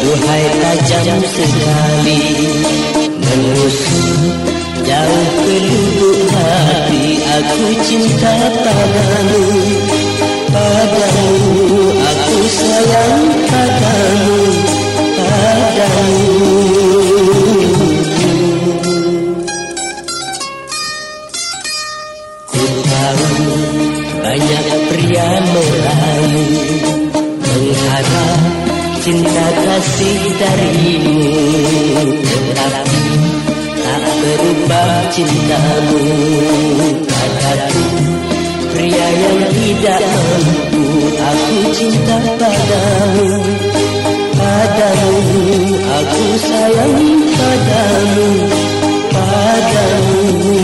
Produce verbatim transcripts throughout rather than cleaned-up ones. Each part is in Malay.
duhai tajam sekali, menusuk jauh ke lubuk hati. Aku cinta padamu, padamu, aku sayang padamu, padamu. Ku tahu banyak pria merayu, mengharap cinta kasih darimu, tetapi tak berubah cintamu. Kataku pria yang tidak mampu, aku cinta padamu, padamu, aku sayang padamu, padamu.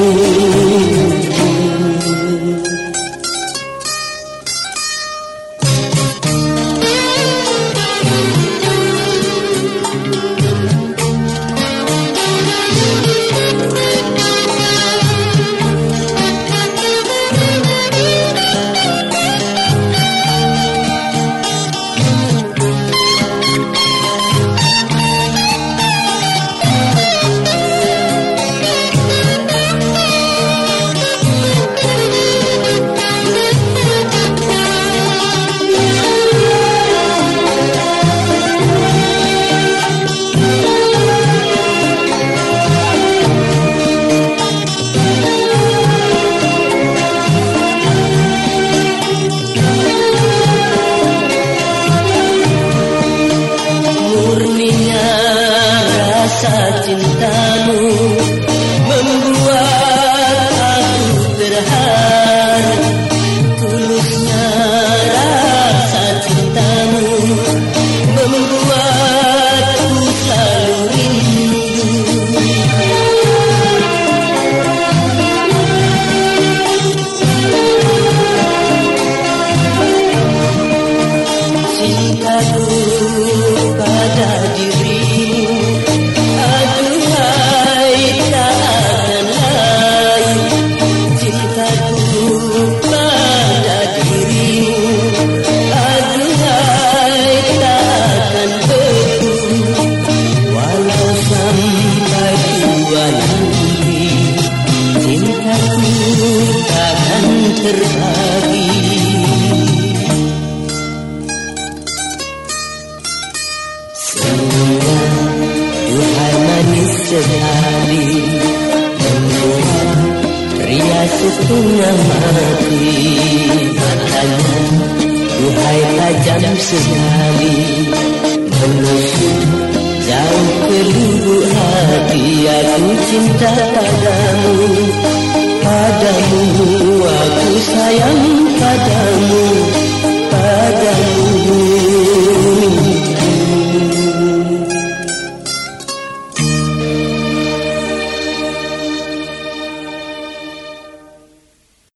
Cintamu membuat aku terharu, tulusnya rasa cintamu membuatku selalu rindu. Cintaku pada dirimu, terbagi. Semua duhai manis sekali, membuat pria setengah mati. Matanya duhai tajam sekali, menusuk jauh ke lubuk hati. Aku cinta padamu, padamu, aku sayang padamu.